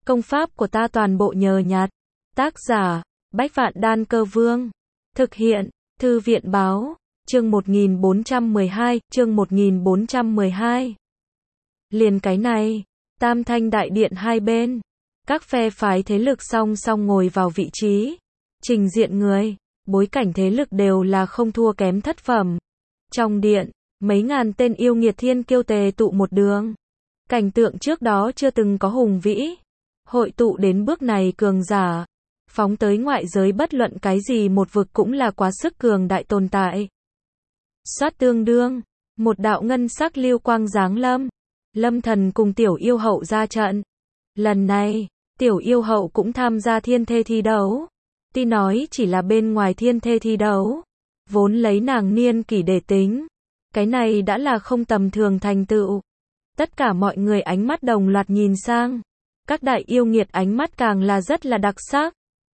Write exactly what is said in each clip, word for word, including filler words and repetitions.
Công pháp của ta toàn bộ nhờ nhặt. Tác giả, Bách Vạn Đan Cơ Vương. Thực hiện, Thư viện Báo. Chương một nghìn bốn trăm mười hai, chương một nghìn bốn trăm mười hai. Liền cái này, Tam Thanh Đại Điện hai bên, các phe phái thế lực song song ngồi vào vị trí, trình diện người, bối cảnh thế lực đều là không thua kém thất phẩm. Trong điện, mấy ngàn tên yêu nghiệt thiên kiêu tề tụ một đường. Cảnh tượng trước đó chưa từng có hùng vĩ, hội tụ đến bước này cường giả, phóng tới ngoại giới bất luận cái gì một vực cũng là quá sức cường đại tồn tại. Xoát tương đương, một đạo ngân sắc lưu quang giáng lâm, Lâm Thần cùng Tiểu Yêu Hậu ra trận. Lần này, Tiểu Yêu Hậu cũng tham gia thiên thê thi đấu. Tuy nói chỉ là bên ngoài thiên thê thi đấu, vốn lấy nàng niên kỷ để tính, cái này đã là không tầm thường thành tựu. Tất cả mọi người ánh mắt đồng loạt nhìn sang, các đại yêu nghiệt ánh mắt càng là rất là đặc sắc.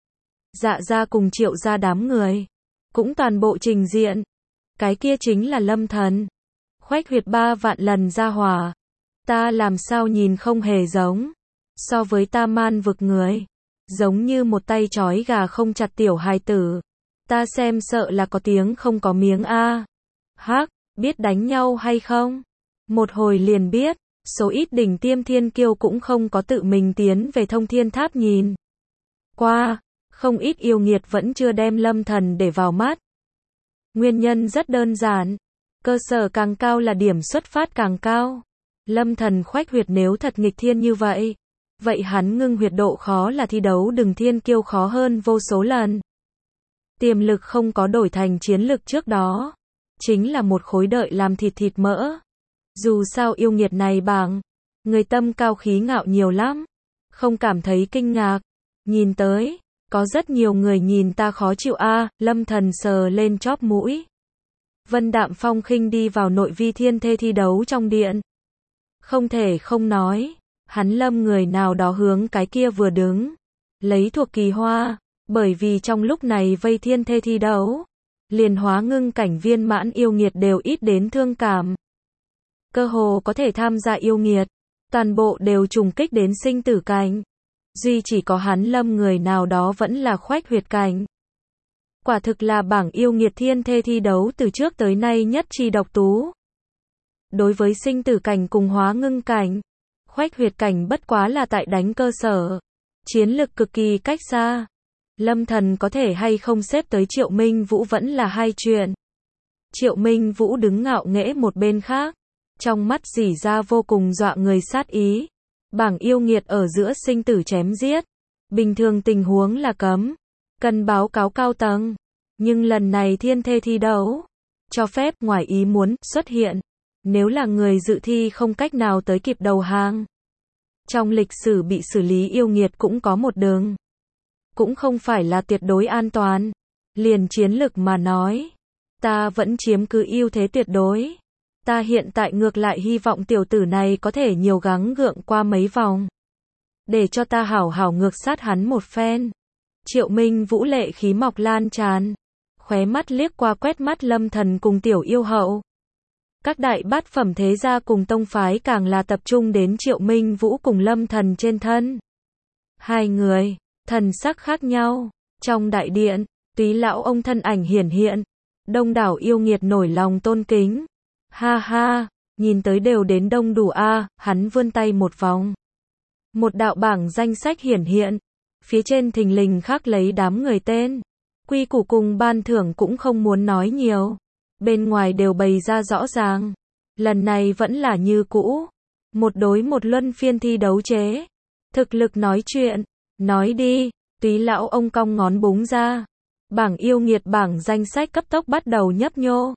Dạ gia cùng Triệu gia đám người, cũng toàn bộ trình diện. Cái kia chính là Lâm Thần. Khoách huyệt ba vạn lần ra hỏa. Ta làm sao nhìn không hề giống. So với ta man vực người, giống như một tay trói gà không chặt tiểu hài tử. Ta xem sợ là có tiếng không có miếng a. Hắc, biết đánh nhau hay không? Một hồi liền biết, số ít đỉnh tiêm thiên kiêu cũng không có tự mình tiến về thông thiên tháp nhìn qua, không ít yêu nghiệt vẫn chưa đem Lâm Thần để vào mắt. Nguyên nhân rất đơn giản, cơ sở càng cao là điểm xuất phát càng cao. Lâm Thần khoách huyệt nếu thật nghịch thiên như vậy, vậy hắn ngưng huyệt độ khó là thi đấu đừng thiên kiêu khó hơn vô số lần. Tiềm lực không có đổi thành chiến lực trước đó, chính là một khối đợi làm thịt thịt mỡ. Dù sao yêu nghiệt này bảng, người tâm cao khí ngạo nhiều lắm, không cảm thấy kinh ngạc. Nhìn tới, có rất nhiều người nhìn ta khó chịu a. À, Lâm Thần sờ lên chóp mũi. Vân Đạm Phong khinh đi vào nội vi thiên thê thi đấu trong điện. Không thể không nói, hắn lâm người nào đó hướng cái kia vừa đứng, lấy thuộc kỳ hoa, bởi vì trong lúc này vây thiên thê thi đấu, liền hóa ngưng cảnh viên mãn yêu nghiệt đều ít đến thương cảm. Cơ hồ có thể tham gia yêu nghiệt, toàn bộ đều trùng kích đến sinh tử cảnh. Duy chỉ có hắn lâm người nào đó vẫn là khoách huyệt cảnh. Quả thực là bảng yêu nghiệt thiên thê thi đấu từ trước tới nay nhất chi độc tú. Đối với sinh tử cảnh cùng hóa ngưng cảnh, khoách huyệt cảnh bất quá là tại đánh cơ sở, chiến lực cực kỳ cách xa. Lâm Thần có thể hay không xếp tới Triệu Minh Vũ vẫn là hai chuyện. Triệu Minh Vũ đứng ngạo nghễ một bên khác, trong mắt rỉ ra vô cùng dọa người sát ý. Bảng yêu nghiệt ở giữa sinh tử chém giết, bình thường tình huống là cấm, cần báo cáo cao tầng. Nhưng lần này thiên thê thi đấu, cho phép ngoài ý muốn xuất hiện. Nếu là người dự thi không cách nào tới kịp đầu hàng, trong lịch sử bị xử lý yêu nghiệt cũng có một đường. Cũng không phải là tuyệt đối an toàn. Liền chiến lực mà nói, ta vẫn chiếm cứ ưu thế tuyệt đối. Ta hiện tại ngược lại hy vọng tiểu tử này có thể nhiều gắng gượng qua mấy vòng, để cho ta hảo hảo ngược sát hắn một phen. Triệu Minh Vũ lệ khí mọc lan tràn, khóe mắt liếc qua quét mắt Lâm Thần cùng Tiểu Yêu Hậu. Các đại bát phẩm thế gia cùng tông phái càng là tập trung đến Triệu Minh Vũ cùng Lâm Thần trên thân. Hai người, thần sắc khác nhau. Trong đại điện, Túy lão ông thân ảnh hiển hiện, đông đảo yêu nghiệt nổi lòng tôn kính. Ha ha, nhìn tới đều đến đông đủ a. À, hắn vươn tay một vòng. Một đạo bảng danh sách hiển hiện, phía trên thình lình khắc lấy đám người tên. Quy củ cùng ban thưởng cũng không muốn nói nhiều, bên ngoài đều bày ra rõ ràng. Lần này vẫn là như cũ, một đối một luân phiên thi đấu chế. Thực lực nói chuyện, nói đi. Túy lão ông cong ngón búng ra, bảng yêu nghiệt bảng danh sách cấp tốc bắt đầu nhấp nhô.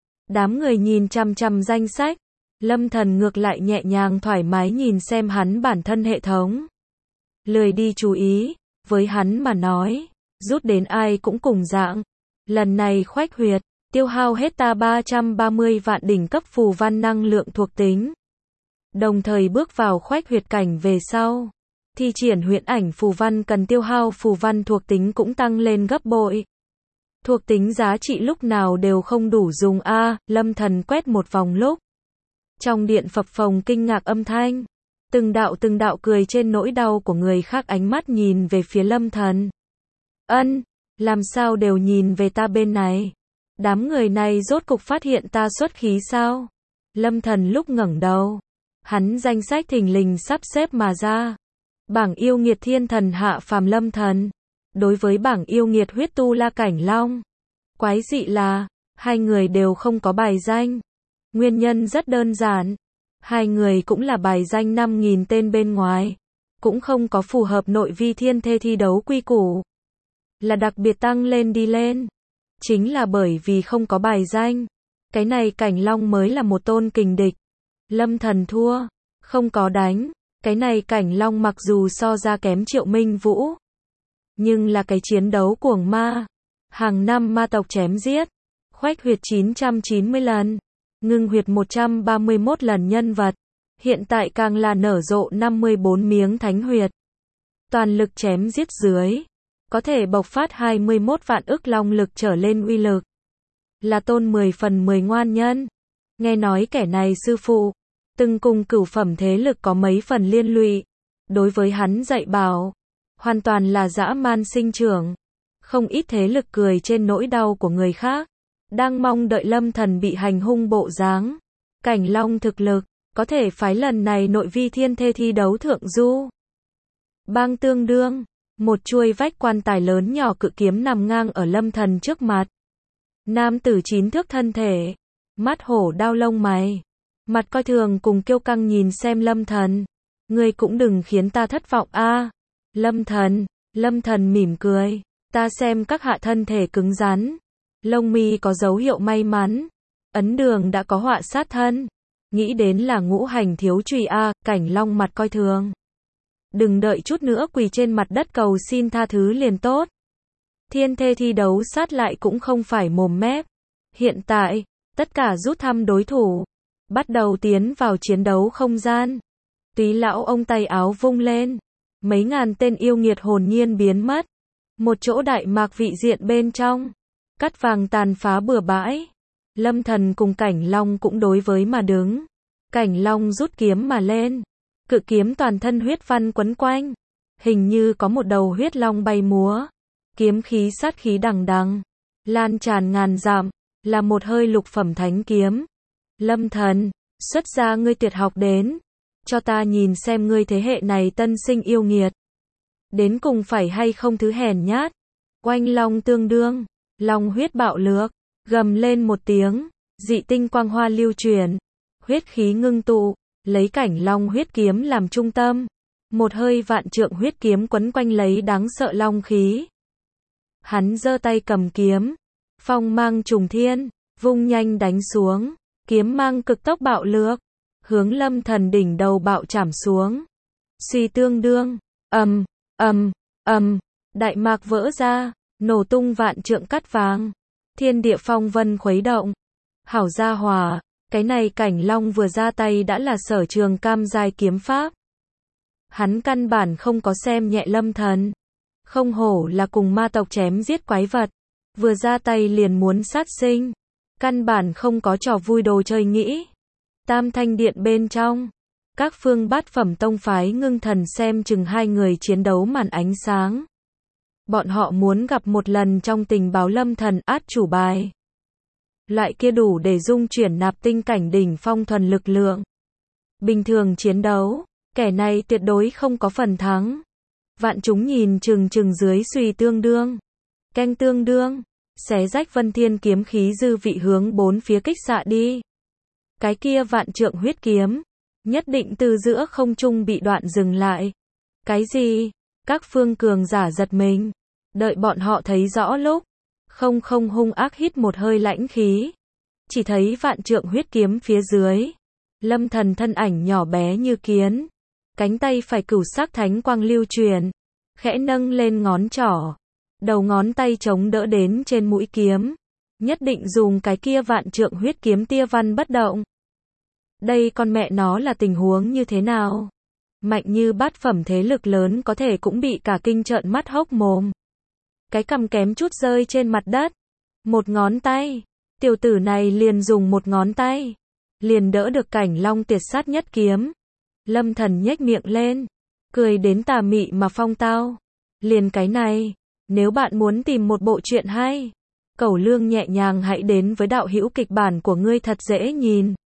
Đám người nhìn chằm chằm danh sách, Lâm Thần ngược lại nhẹ nhàng thoải mái nhìn xem hắn bản thân hệ thống. Lười đi chú ý, với hắn mà nói, rút đến ai cũng cùng dạng. Lần này khoách huyệt, tiêu hao hết ta ba trăm ba mươi vạn đỉnh cấp phù văn năng lượng thuộc tính. Đồng thời bước vào khoách huyệt cảnh về sau, thi triển huyễn ảnh phù văn cần tiêu hao phù văn thuộc tính cũng tăng lên gấp bội. Thuộc tính giá trị lúc nào đều không đủ dùng a. À, Lâm Thần quét một vòng lúc, trong điện phập phồng kinh ngạc âm thanh. Từng đạo từng đạo cười trên nỗi đau của người khác, ánh mắt nhìn về phía Lâm Thần. Ân, làm sao đều nhìn về ta bên này? Đám người này rốt cục phát hiện ta xuất khí sao? Lâm Thần lúc ngẩng đầu, hắn danh sách thình lình sắp xếp mà ra. Bảng yêu nghiệt thiên thần hạ phàm Lâm Thần. Đối với bảng yêu nghiệt huyết tu La Cảnh Long. Quái dị là, hai người đều không có bài danh. Nguyên nhân rất đơn giản. Hai người cũng là bài danh năm nghìn tên bên ngoài. Cũng không có phù hợp nội vi thiên thê thi đấu quy củ. Là đặc biệt tăng lên đi lên. Chính là bởi vì không có bài danh. Cái này Cảnh Long mới là một tôn kình địch. Lâm Thần thua. Không có đánh. Cái này Cảnh Long mặc dù so ra kém Triệu Minh Vũ. Nhưng là cái chiến đấu cuồng ma. Hàng năm ma tộc chém giết. Khoách huyệt chín trăm chín mươi lần. Ngưng huyệt một trăm ba mươi mốt lần nhân vật. Hiện tại càng là nở rộ năm mươi bốn miếng thánh huyệt. Toàn lực chém giết dưới. Có thể bộc phát hai mươi mốt vạn ức long lực trở lên uy lực. Là tôn mười phần mười ngoan nhân. Nghe nói kẻ này sư phụ. Từng cùng cửu phẩm thế lực có mấy phần liên lụy. Đối với hắn dạy bảo. Hoàn toàn là dã man sinh trưởng. Không ít thế lực cười trên nỗi đau của người khác. Đang mong đợi Lâm Thần bị hành hung bộ dáng. Cảnh Long thực lực. Có thể phái lần này nội vi thiên thê thi đấu thượng du. Bang tương đương. Một chuôi vách quan tài lớn nhỏ cự kiếm nằm ngang ở Lâm Thần trước mặt. Nam tử chín thước thân thể. Mắt hổ đao lông mày. Mặt coi thường cùng kiêu căng nhìn xem Lâm Thần. Ngươi cũng đừng khiến ta thất vọng a. Lâm Thần. Lâm Thần mỉm cười. Ta xem các hạ thân thể cứng rắn. Lông mi có dấu hiệu may mắn. Ấn đường đã có họa sát thân. Nghĩ đến là ngũ hành thiếu trùy a. Cảnh Long mặt coi thường. Đừng đợi chút nữa quỳ trên mặt đất cầu xin tha thứ liền tốt. Thiên thê thi đấu sát lại cũng không phải mồm mép. Hiện tại, tất cả rút thăm đối thủ. Bắt đầu tiến vào chiến đấu không gian. Túy lão ông tay áo vung lên. Mấy ngàn tên yêu nghiệt hồn nhiên biến mất. Một chỗ đại mạc vị diện bên trong. Cắt vàng tàn phá bừa bãi. Lâm Thần cùng Cảnh Long cũng đối với mà đứng. Cảnh Long rút kiếm mà lên. Cự kiếm toàn thân huyết văn quấn quanh. Hình như có một đầu huyết long bay múa. Kiếm khí sát khí đằng đằng. Lan tràn ngàn dặm. Là một hơi lục phẩm thánh kiếm. Lâm Thần, xuất ra ngươi tuyệt học đến. Cho ta nhìn xem ngươi thế hệ này tân sinh yêu nghiệt. Đến cùng phải hay không thứ hèn nhát. Oanh long tương đương. Long huyết bạo lược. Gầm lên một tiếng. Dị tinh quang hoa lưu truyền. Huyết khí ngưng tụ. Lấy Cảnh Long huyết kiếm làm trung tâm. Một hơi vạn trượng huyết kiếm quấn quanh lấy đáng sợ long khí. Hắn giơ tay cầm kiếm. Phong mang trùng thiên. Vung nhanh đánh xuống. Kiếm mang cực tốc bạo lược. Hướng Lâm Thần đỉnh đầu bạo chảm xuống. Suy tương đương. Ầm, ầm, ầm. Đại mạc vỡ ra. Nổ tung vạn trượng cắt vàng. Thiên địa phong vân khuấy động. Hảo gia hỏa. Cái này Cảnh Long vừa ra tay đã là sở trường cam giai kiếm pháp. Hắn căn bản không có xem nhẹ Lâm Thần. Không hổ là cùng ma tộc chém giết quái vật. Vừa ra tay liền muốn sát sinh. Căn bản không có trò vui đồ chơi nghĩ. Tam Thanh Điện bên trong. Các phương bát phẩm tông phái ngưng thần xem chừng hai người chiến đấu màn ánh sáng. Bọn họ muốn gặp một lần trong tình báo Lâm Thần át chủ bài. Loại kia đủ để dung chuyển nạp tinh cảnh đỉnh phong thuần lực lượng. Bình thường chiến đấu, kẻ này tuyệt đối không có phần thắng. Vạn chúng nhìn chừng chừng dưới suy tương đương. Canh tương đương. Xé rách vân thiên kiếm khí dư vị hướng bốn phía kích xạ đi. Cái kia vạn trượng huyết kiếm. Nhất định từ giữa không trung bị đoạn dừng lại. Cái gì? Các phương cường giả giật mình. Đợi bọn họ thấy rõ lúc. Không không hung ác hít một hơi lãnh khí. Chỉ thấy vạn trượng huyết kiếm phía dưới. Lâm Thần thân ảnh nhỏ bé như kiến. Cánh tay phải cửu sắc thánh quang lưu truyền. Khẽ nâng lên ngón trỏ. Đầu ngón tay chống đỡ đến trên mũi kiếm. Nhất định dùng cái kia vạn trượng huyết kiếm tia văn bất động. Đây con mẹ nó là tình huống như thế nào? Mạnh như bát phẩm thế lực lớn có thể cũng bị cả kinh trợn mắt hốc mồm. Cái cầm kém chút rơi trên mặt đất. Một ngón tay. Tiểu tử này liền dùng một ngón tay. Liền đỡ được Cảnh Long tuyệt sát nhất kiếm. Lâm Thần nhếch miệng lên, cười đến tà mị mà phong tao. Liền cái này, nếu bạn muốn tìm một bộ truyện hay, Cẩu Lương nhẹ nhàng hãy đến với đạo hữu kịch bản của ngươi thật dễ nhìn.